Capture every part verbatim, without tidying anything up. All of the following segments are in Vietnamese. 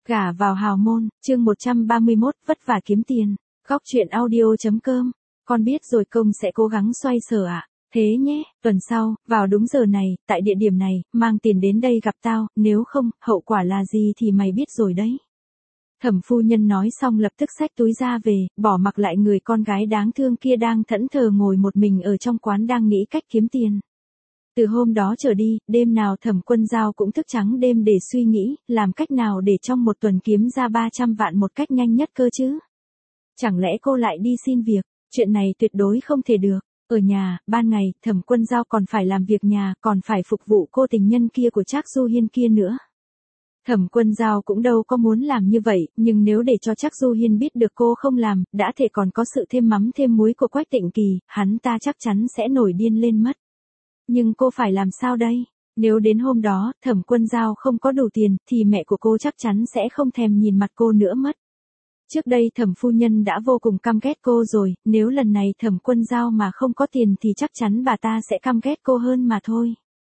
Gả vào hào môn, chương một trăm ba mươi mốt, vất vả kiếm tiền. Góc chuyện audio.com. Con biết rồi, công sẽ cố gắng xoay sở ạ. À. Thế nhé, tuần sau, vào đúng giờ này, tại địa điểm này, mang tiền đến đây gặp tao, nếu không, hậu quả là gì thì mày biết rồi đấy. Thẩm phu nhân nói xong lập tức xách túi ra về, bỏ mặc lại người con gái đáng thương kia đang thẫn thờ ngồi một mình ở trong quán đang nghĩ cách kiếm tiền. Từ hôm đó trở đi, đêm nào Thẩm Quân Dao cũng thức trắng đêm để suy nghĩ, làm cách nào để trong một tuần kiếm ra ba trăm vạn một cách nhanh nhất cơ chứ. Chẳng lẽ cô lại đi xin việc, chuyện này tuyệt đối không thể được. Ở nhà, ban ngày, Thẩm Quân Dao còn phải làm việc nhà, còn phải phục vụ cô tình nhân kia của Trác Du Hiên kia nữa. Thẩm Quân Dao cũng đâu có muốn làm như vậy, nhưng nếu để cho Trác Du Hiên biết được cô không làm, đã thể còn có sự thêm mắm thêm muối của Quách Tịnh Kỳ, hắn ta chắc chắn sẽ nổi điên lên mất. Nhưng cô phải làm sao đây? Nếu đến hôm đó, Thẩm Quân Dao không có đủ tiền, thì mẹ của cô chắc chắn sẽ không thèm nhìn mặt cô nữa mất. Trước đây Thẩm phu nhân đã vô cùng căm ghét cô rồi, nếu lần này Thẩm Quân Dao mà không có tiền thì chắc chắn bà ta sẽ căm ghét cô hơn mà thôi.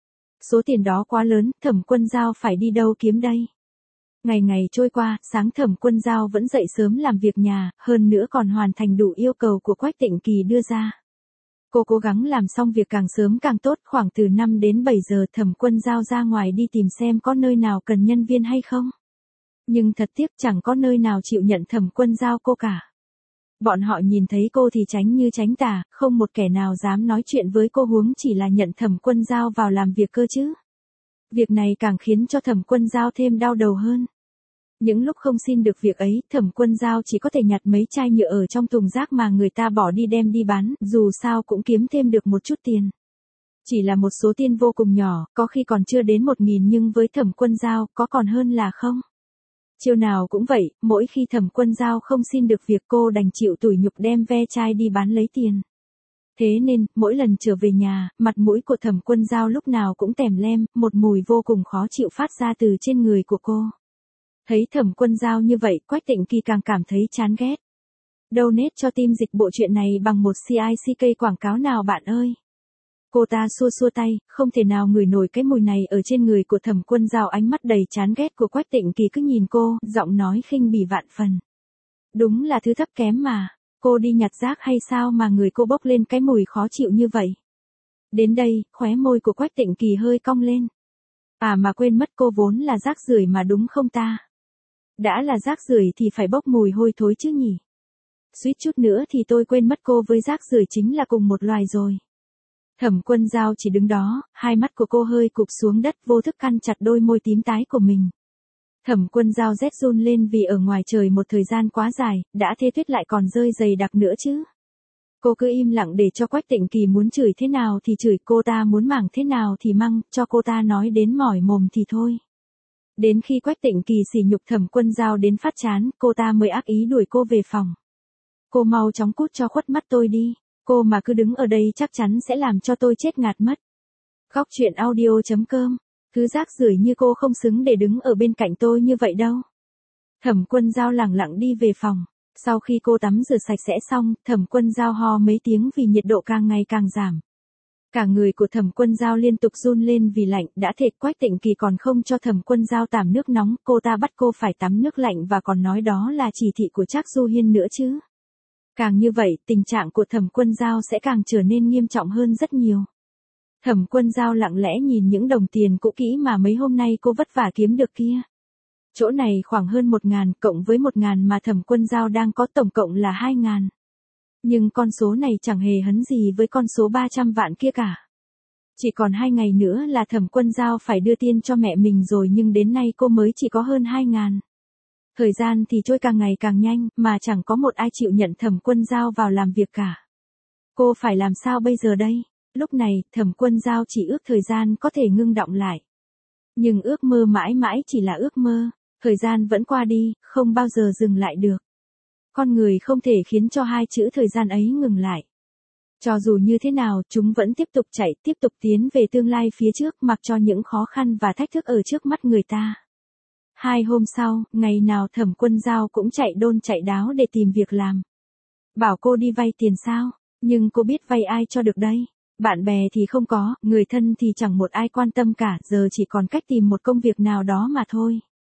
Số tiền đó quá lớn, Thẩm Quân Dao phải đi đâu kiếm đây? Ngày ngày trôi qua, sáng Thẩm Quân Dao vẫn dậy sớm làm việc nhà, hơn nữa còn hoàn thành đủ yêu cầu của Quách Tịnh Kỳ đưa ra. Cô cố gắng làm xong việc càng sớm càng tốt, khoảng từ năm đến bảy giờ Thẩm Quân Dao ra ngoài đi tìm xem có nơi nào cần nhân viên hay không. Nhưng thật tiếc chẳng có nơi nào chịu nhận Thẩm Quân Dao cô cả. Bọn họ nhìn thấy cô thì tránh như tránh tà, không một kẻ nào dám nói chuyện với cô, huống chỉ là nhận Thẩm Quân Dao vào làm việc cơ chứ. Việc này càng khiến cho Thẩm Quân Dao thêm đau đầu hơn. Những lúc không xin được việc ấy, Thẩm Quân Dao chỉ có thể nhặt mấy chai nhựa ở trong thùng rác mà người ta bỏ đi đem đi bán, dù sao cũng kiếm thêm được một chút tiền. Chỉ là một số tiền vô cùng nhỏ, có khi còn chưa đến một nghìn nhưng với Thẩm Quân Dao, có còn hơn là không. Chiều nào cũng vậy, mỗi khi Thẩm Quân Dao không xin được việc cô đành chịu tủi nhục đem ve chai đi bán lấy tiền. Thế nên, mỗi lần trở về nhà, mặt mũi của Thẩm Quân Dao lúc nào cũng tèm lem, một mùi vô cùng khó chịu phát ra từ trên người của cô. Thấy Thẩm Quân Dao như vậy, Quách Tịnh Kỳ càng cảm thấy chán ghét. Donate cho team dịch bộ truyện này bằng một xê i xê ca quảng cáo nào bạn ơi. Cô ta xua xua tay, không thể nào ngửi nổi cái mùi này ở trên người của Thẩm Quân Dao, ánh mắt đầy chán ghét của Quách Tịnh Kỳ cứ nhìn cô, giọng nói khinh bỉ vạn phần. Đúng là thứ thấp kém mà, cô đi nhặt rác hay sao mà người cô bốc lên cái mùi khó chịu như vậy. Đến đây, khóe môi của Quách Tịnh Kỳ hơi cong lên. À mà quên mất, cô vốn là rác rưởi mà đúng không ta? Đã là rác rưởi thì phải bốc mùi hôi thối chứ nhỉ? Suýt chút nữa thì tôi quên mất cô với rác rưởi chính là cùng một loài rồi. Thẩm Quân Dao chỉ đứng đó, hai mắt của cô hơi cụp xuống đất, vô thức căn chặt đôi môi tím tái của mình. Thẩm Quân Dao rét run lên vì ở ngoài trời một thời gian quá dài, đã thế tuyết lại còn rơi dày đặc nữa chứ. Cô cứ im lặng để cho Quách Tịnh Kỳ muốn chửi thế nào thì chửi, cô ta muốn mắng thế nào thì mắng, cho cô ta nói đến mỏi mồm thì thôi. Đến khi Quách Tịnh Kỳ sỉ nhục Thẩm Quân Dao đến phát chán, cô ta mới ác ý đuổi cô về phòng. Cô mau chóng cút cho khuất mắt tôi đi, cô mà cứ đứng ở đây chắc chắn sẽ làm cho tôi chết ngạt mất. Góc chuyện audio.com. Cứ rác rưởi như cô không xứng để đứng ở bên cạnh tôi như vậy đâu. Thẩm Quân Dao lẳng lặng đi về phòng. Sau khi cô tắm rửa sạch sẽ xong, Thẩm Quân Dao ho mấy tiếng vì nhiệt độ càng ngày càng giảm. Cả người của Thẩm Quân Dao liên tục run lên vì lạnh, đã thế Quách Tịnh Kỳ còn không cho Thẩm Quân Dao tắm nước nóng, cô ta bắt cô phải tắm nước lạnh và còn nói đó là chỉ thị của Trác Du Hiên nữa chứ. Càng như vậy, tình trạng của Thẩm Quân Dao sẽ càng trở nên nghiêm trọng hơn rất nhiều. Thẩm Quân Dao lặng lẽ nhìn những đồng tiền cũ kỹ mà mấy hôm nay cô vất vả kiếm được kia. Chỗ này khoảng hơn một ngàn, cộng với một ngàn mà Thẩm Quân Dao đang có tổng cộng là hai ngàn. Nhưng con số này chẳng hề hấn gì với con số ba trăm vạn kia cả. Chỉ còn hai ngày nữa là Thẩm Quân Dao phải đưa tiền cho mẹ mình rồi, nhưng đến nay cô mới chỉ có hơn hai ngàn. Thời gian thì trôi càng ngày càng nhanh, mà chẳng có một ai chịu nhận Thẩm Quân Dao vào làm việc cả. Cô phải làm sao bây giờ đây? Lúc này, Thẩm Quân Dao chỉ ước thời gian có thể ngưng đọng lại. Nhưng ước mơ mãi mãi chỉ là ước mơ, thời gian vẫn qua đi, không bao giờ dừng lại được. Con người không thể khiến cho hai chữ thời gian ấy ngừng lại. Cho dù như thế nào, chúng vẫn tiếp tục chạy, tiếp tục tiến về tương lai phía trước, mặc cho những khó khăn và thách thức ở trước mắt người ta. Hai hôm sau, ngày nào Thẩm Quân Dao cũng chạy đôn chạy đáo để tìm việc làm. Bảo cô đi vay tiền sao? Nhưng cô biết vay ai cho được đây? Bạn bè thì không có, người thân thì chẳng một ai quan tâm cả, giờ chỉ còn cách tìm một công việc nào đó mà thôi.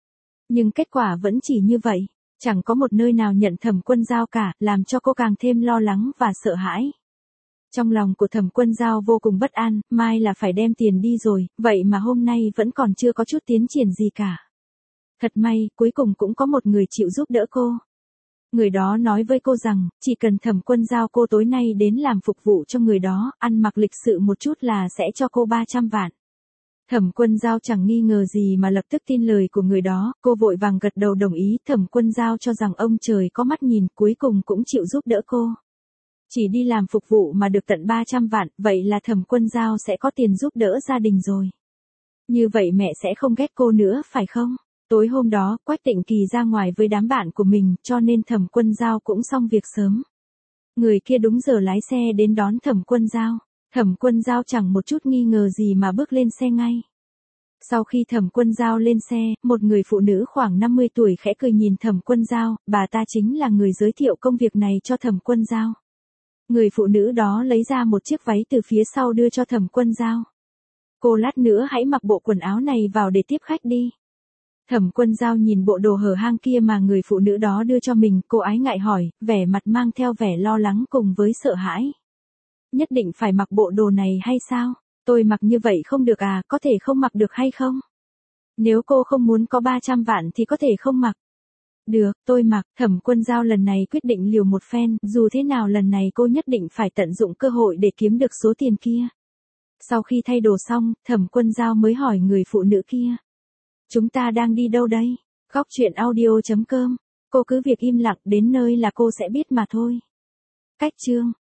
Nhưng kết quả vẫn chỉ như vậy. Chẳng có một nơi nào nhận Thẩm Quân Giao cả, làm cho cô càng thêm lo lắng và sợ hãi. Trong lòng của Thẩm Quân Giao vô cùng bất an, mai là phải đem tiền đi rồi, vậy mà hôm nay vẫn còn chưa có chút tiến triển gì cả. Thật may, cuối cùng cũng có một người chịu giúp đỡ cô. Người đó nói với cô rằng, chỉ cần Thẩm Quân Giao cô tối nay đến làm phục vụ cho người đó, ăn mặc lịch sự một chút là sẽ cho cô ba trăm vạn. Thẩm Quân Giao chẳng nghi ngờ gì mà lập tức tin lời của người đó, cô vội vàng gật đầu đồng ý. Thẩm Quân Giao cho rằng ông trời có mắt nhìn, cuối cùng cũng chịu giúp đỡ cô. Chỉ đi làm phục vụ mà được tận ba trăm vạn, vậy là Thẩm Quân Giao sẽ có tiền giúp đỡ gia đình rồi. Như vậy mẹ sẽ không ghét cô nữa phải không? Tối hôm đó, Quách Tịnh Kỳ ra ngoài với đám bạn của mình, cho nên Thẩm Quân Giao cũng xong việc sớm. Người kia đúng giờ lái xe đến đón Thẩm Quân Giao. Thẩm Quân Giao chẳng một chút nghi ngờ gì mà bước lên xe ngay. Sau khi Thẩm Quân Giao lên xe, một người phụ nữ khoảng năm mươi tuổi khẽ cười nhìn Thẩm Quân Giao, bà ta chính là người giới thiệu công việc này cho Thẩm Quân Giao. Người phụ nữ đó lấy ra một chiếc váy từ phía sau đưa cho Thẩm Quân Giao. Cô lát nữa hãy mặc bộ quần áo này vào để tiếp khách đi. Thẩm Quân Giao nhìn bộ đồ hở hang kia mà người phụ nữ đó đưa cho mình, cô ái ngại hỏi, vẻ mặt mang theo vẻ lo lắng cùng với sợ hãi. Nhất định phải mặc bộ đồ này hay sao? Tôi mặc như vậy không được à, có thể không mặc được hay không? Nếu cô không muốn có ba trăm vạn thì có thể không mặc. Được, tôi mặc. Thẩm Quân Giao lần này quyết định liều một phen, dù thế nào lần này cô nhất định phải tận dụng cơ hội để kiếm được số tiền kia. Sau khi thay đồ xong, Thẩm Quân Giao mới hỏi người phụ nữ kia. Chúng ta đang đi đâu đây? Góc truyện audio chấm com. Cô cứ việc im lặng, đến nơi là cô sẽ biết mà thôi. Cách chương